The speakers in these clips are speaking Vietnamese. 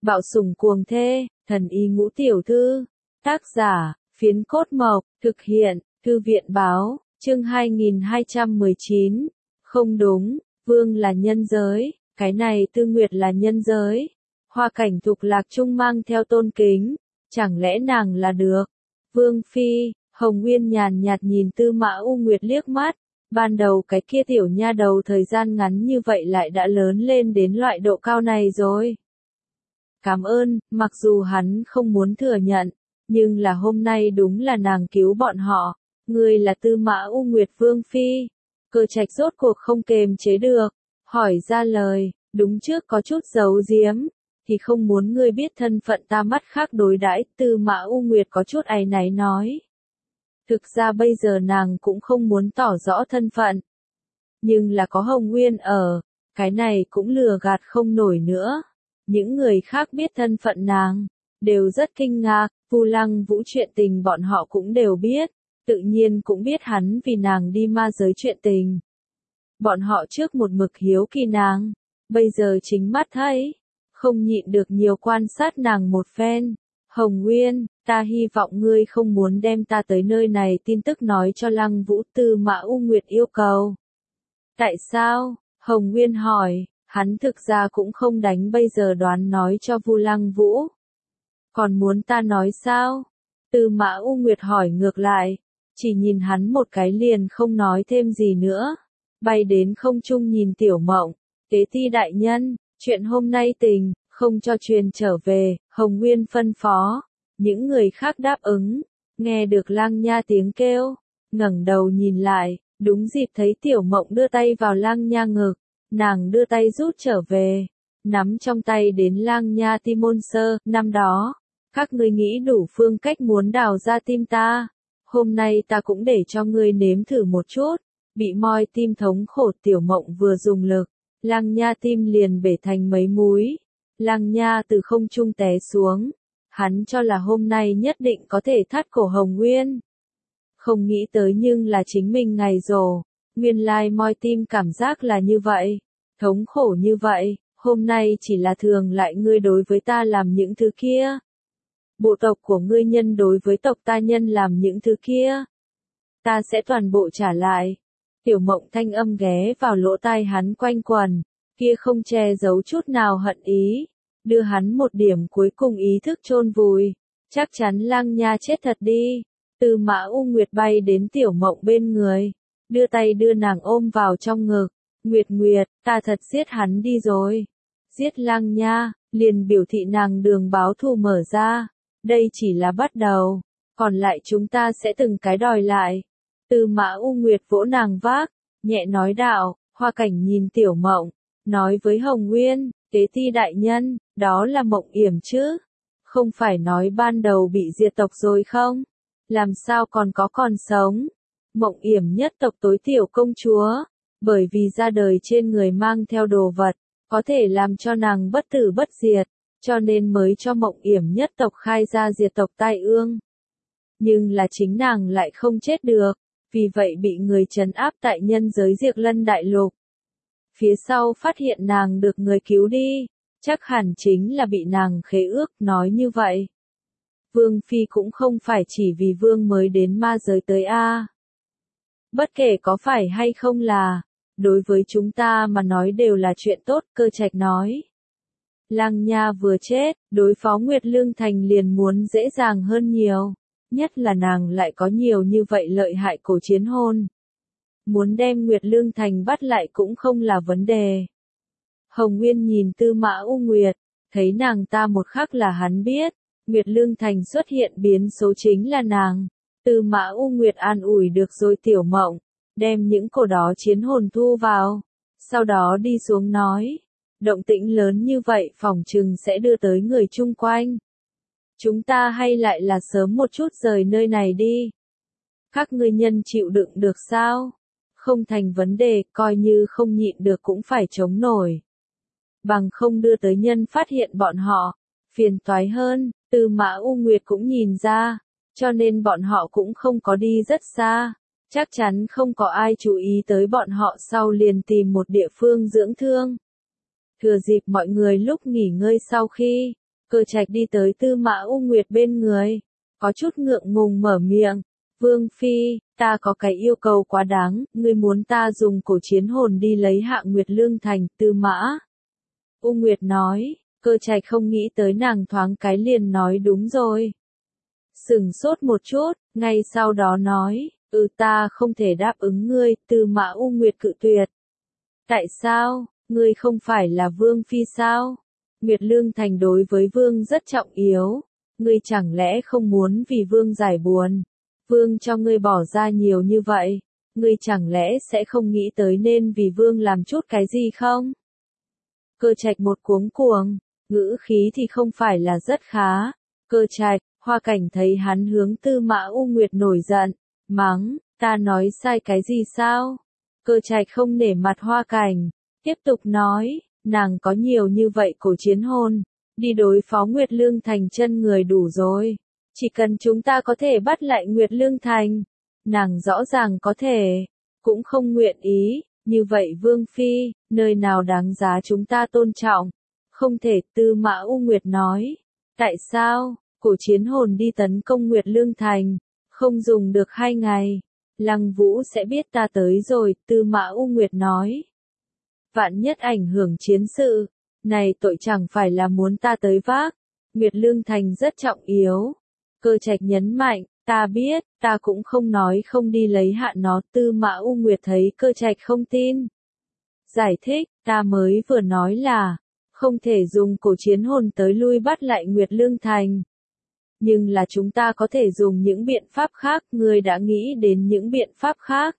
Bạo sủng cuồng thê, thần y ngũ tiểu thư. Tác giả, Phiến Cốt Mộc, thực hiện, Thư viện báo, chương 2219. Không đúng, Vương là nhân giới, cái này Tư Nguyệt là nhân giới. Hoa Cảnh Thục Lạc Trung mang theo tôn kính, chẳng lẽ nàng là được? Vương Phi, Hồng Nguyên nhàn nhạt nhìn Tư Mã U Nguyệt liếc mắt, ban đầu cái kia tiểu nha đầu thời gian ngắn như vậy lại đã lớn lên đến loại độ cao này rồi. Cảm ơn, mặc dù hắn không muốn thừa nhận, nhưng là hôm nay đúng là nàng cứu bọn họ, ngươi là Tư Mã U Nguyệt Vương Phi. Cơ Trạch rốt cuộc không kềm chế được, hỏi ra lời, đúng trước có chút giấu giếm, thì không muốn ngươi biết thân phận ta mắt khác đối đãi. Tư Mã U Nguyệt có chút áy náy nói. Thực ra bây giờ nàng cũng không muốn tỏ rõ thân phận. Nhưng là có Hồng Nguyên ở, cái này cũng lừa gạt không nổi nữa. Những người khác biết thân phận nàng, đều rất kinh ngạc, Vu Lăng Vũ chuyện tình bọn họ cũng đều biết, tự nhiên cũng biết hắn vì nàng đi ma giới chuyện tình. Bọn họ trước một mực hiếu kỳ nàng, bây giờ chính mắt thấy, không nhịn được nhiều quan sát nàng một phen. Hồng Nguyên, ta hy vọng ngươi không muốn đem ta tới nơi này tin tức nói cho Lăng Vũ. Tư Mã U Nguyệt yêu cầu. Tại sao? Hồng Nguyên hỏi, hắn thực ra cũng không đánh bây giờ đoán nói cho Vu Lăng Vũ. Còn muốn ta nói sao? Tư Mã U Nguyệt hỏi ngược lại, chỉ nhìn hắn một cái liền không nói thêm gì nữa. Bay đến không trung nhìn Tiểu Mộng, Tế Ti đại nhân, chuyện hôm nay tình, không cho truyền trở về. Hồng Nguyên phân phó, những người khác đáp ứng, nghe được Lang Nha tiếng kêu, ngẩng đầu nhìn lại, đúng dịp thấy Tiểu Mộng đưa tay vào Lang Nha ngực, nàng đưa tay rút trở về, nắm trong tay đến Lang Nha tim môn sơ. Năm đó, các ngươi nghĩ đủ phương cách muốn đào ra tim ta, hôm nay ta cũng để cho ngươi nếm thử một chút. Bị moi tim thống khổ Tiểu Mộng vừa dùng lực, Lang Nha tim liền bể thành mấy múi. Lang Nha từ không trung té xuống, hắn cho là hôm nay nhất định có thể thắt cổ Hồng Nguyên. Không nghĩ tới nhưng là chính mình ngày rồ, nguyên lai moi tim cảm giác là như vậy, thống khổ như vậy, hôm nay chỉ là thường lại ngươi đối với ta làm những thứ kia. Bộ tộc của ngươi nhân đối với tộc ta nhân làm những thứ kia. Ta sẽ toàn bộ trả lại. Tiểu Mộng thanh âm ghé vào lỗ tai hắn quanh quần, kia không che giấu chút nào hận ý, đưa hắn một điểm cuối cùng ý thức chôn vùi, chắc chắn Lang Nha chết thật đi. Tư Mã U Nguyệt bay đến Tiểu Mộng bên người, đưa tay đưa nàng ôm vào trong ngực. Nguyệt Nguyệt, ta thật giết hắn đi rồi. Giết Lang Nha, liền biểu thị nàng đường báo thù mở ra. Đây chỉ là bắt đầu, còn lại chúng ta sẽ từng cái đòi lại. Tư Mã U Nguyệt vỗ nàng vác, nhẹ nói đạo. Hoa Cảnh nhìn Tiểu Mộng, nói với Hồng Nguyên, Tế Ti đại nhân, đó là Mộng Yểm chứ? Không phải nói ban đầu bị diệt tộc rồi không? Làm sao còn sống? Mộng Yểm nhất tộc tối tiểu công chúa, bởi vì ra đời trên người mang theo đồ vật, có thể làm cho nàng bất tử bất diệt, cho nên mới cho Mộng Yểm nhất tộc khai ra diệt tộc tai ương. Nhưng là chính nàng lại không chết được, vì vậy bị người trấn áp tại nhân giới Diệt Lân Đại Lục. Phía sau phát hiện nàng được người cứu đi, chắc hẳn chính là bị nàng khế ước. Nói như vậy, Vương Phi cũng không phải chỉ vì Vương mới đến ma giới tới a. Bất kể có phải hay không là, đối với chúng ta mà nói đều là chuyện tốt. Cơ Trạch nói. Lang Nha vừa chết, đối phó Nguyệt Lương Thành liền muốn dễ dàng hơn nhiều, nhất là nàng lại có nhiều như vậy lợi hại cổ chiến hồn. Muốn đem Nguyệt Lương Thành bắt lại cũng không là vấn đề. Hồng Nguyên nhìn Tư Mã U Nguyệt, thấy nàng ta một khắc là hắn biết, Nguyệt Lương Thành xuất hiện biến số chính là nàng. Tư Mã U Nguyệt an ủi được rồi Tiểu Mộng, đem những cổ đó chiến hồn thu vào, sau đó đi xuống nói, động tĩnh lớn như vậy phỏng chừng sẽ đưa tới người chung quanh. Chúng ta hay lại là sớm một chút rời nơi này đi. Các ngươi nhân chịu đựng được sao? Không thành vấn đề, coi như không nhịn được cũng phải chống nổi. Bằng không đưa tới nhân phát hiện bọn họ, phiền toái hơn. Tư Mã U Nguyệt cũng nhìn ra, cho nên bọn họ cũng không có đi rất xa. Chắc chắn không có ai chú ý tới bọn họ, sau liền tìm một địa phương dưỡng thương. Thừa dịp mọi người lúc nghỉ ngơi sau khi Cơ Trạch đi tới Tư Mã U Nguyệt bên người, có chút ngượng ngùng mở miệng. Vương Phi, ta có cái yêu cầu quá đáng, ngươi muốn ta dùng cổ chiến hồn đi lấy Hạ Nguyệt Lương Thành. Tư Mã U Nguyệt nói. Cơ Trạch không nghĩ tới nàng thoáng cái liền nói đúng rồi. Sửng sốt một chút, ngay sau đó nói, ta không thể đáp ứng ngươi. Tư Mã U Nguyệt cự tuyệt. Tại sao, ngươi không phải là Vương Phi sao? Nguyệt Lương Thành đối với Vương rất trọng yếu, ngươi chẳng lẽ không muốn vì Vương giải buồn? Vương cho ngươi bỏ ra nhiều như vậy, ngươi chẳng lẽ sẽ không nghĩ tới nên vì Vương làm chút cái gì không? Cơ Trạch một cuống cuồng, ngữ khí thì không phải là rất khá. Cơ Trạch, Hoa Cảnh thấy hắn hướng Tư Mã U Nguyệt nổi giận, mắng, ta nói sai cái gì sao? Cơ Trạch không nể mặt Hoa Cảnh, tiếp tục nói, nàng có nhiều như vậy cổ chiến hồn, đi đối phó Nguyệt Lương Thành chân người đủ rồi. Chỉ cần chúng ta có thể bắt lại Nguyệt Lương Thành, nàng rõ ràng có thể, cũng không nguyện ý, như vậy Vương Phi, nơi nào đáng giá chúng ta tôn trọng? Không thể. Tư Mã U Nguyệt nói, tại sao, cổ chiến hồn đi tấn công Nguyệt Lương Thành, không dùng được 2 ngày, Lăng Vũ sẽ biết ta tới rồi. Tư Mã U Nguyệt nói, vạn nhất ảnh hưởng chiến sự, này tội chẳng phải là muốn ta tới vác. Nguyệt Lương Thành rất trọng yếu. Cơ Trạch nhấn mạnh, ta biết, ta cũng không nói không đi lấy hạ nó. Tư Mã U Nguyệt thấy Cơ Trạch không tin, giải thích, ta mới vừa nói là, không thể dùng cổ chiến hồn tới lui bắt lại Nguyệt Lương Thành. Nhưng là chúng ta có thể dùng những biện pháp khác, ngươi đã nghĩ đến những biện pháp khác?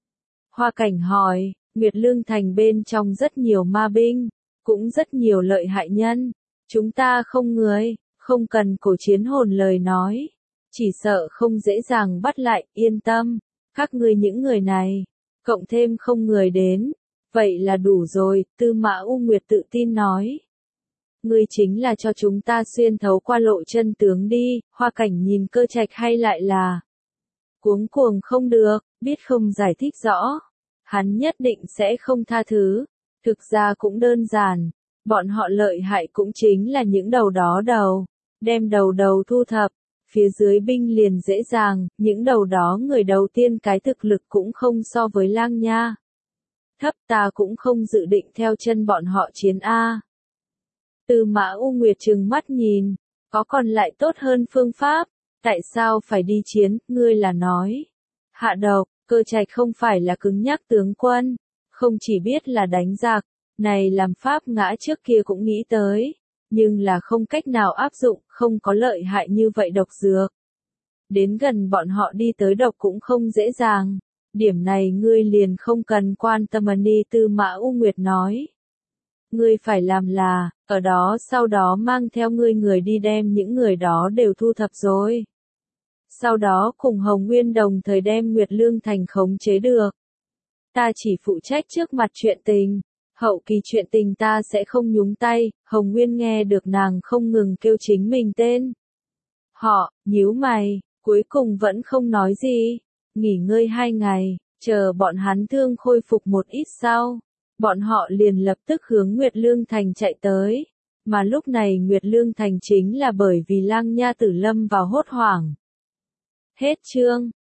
Hoa Cảnh hỏi, Nguyệt Lương Thành bên trong rất nhiều ma binh, cũng rất nhiều lợi hại nhân, chúng ta không người, không cần cổ chiến hồn lời nói, chỉ sợ không dễ dàng bắt lại. Yên tâm, các ngươi những người này, cộng thêm không người đến, vậy là đủ rồi. Tư Mã U Nguyệt tự tin nói. Ngươi chính là cho chúng ta xuyên thấu qua lộ chân tướng đi. Hoa Cảnh nhìn Cơ Trạch hay lại là cuống cuồng không được, biết không giải thích rõ, hắn nhất định sẽ không tha thứ. Thực ra cũng đơn giản, bọn họ lợi hại cũng chính là những đầu đó đầu, đem đầu thu thập, phía dưới binh liền dễ dàng. Những đầu đó người đầu tiên cái thực lực cũng không so với Lang Nha thấp, ta cũng không dự định theo chân bọn họ chiến a. Tư Mã U Nguyệt trừng mắt nhìn, có còn lại tốt hơn phương pháp, tại sao phải đi chiến? Ngươi là nói hạ độc. Cơ Trạch không phải là cứng nhắc tướng quân, không chỉ biết là đánh giặc, này làm pháp ngã trước kia cũng nghĩ tới, nhưng là không cách nào áp dụng, không có lợi hại như vậy độc dược. Đến gần bọn họ đi tới độc cũng không dễ dàng, điểm này ngươi liền không cần quan tâm. Đi. Tư Mã U Nguyệt nói, ngươi phải làm là, ở đó sau đó mang theo ngươi người đi đem những người đó đều thu thập rồi. Sau đó cùng Hồng Nguyên đồng thời đem Nguyệt Lương Thành khống chế được. Ta chỉ phụ trách trước mặt chuyện tình, hậu kỳ chuyện tình ta sẽ không nhúng tay. Hồng Nguyên nghe được nàng không ngừng kêu chính mình tên họ, nhíu mày, cuối cùng vẫn không nói gì. Nghỉ ngơi 2 ngày, chờ bọn hắn thương khôi phục một ít sau, bọn họ liền lập tức hướng Nguyệt Lương Thành chạy tới. Mà lúc này Nguyệt Lương Thành chính là bởi vì Lang Nha Tử lâm vào hốt hoảng. Hết chương.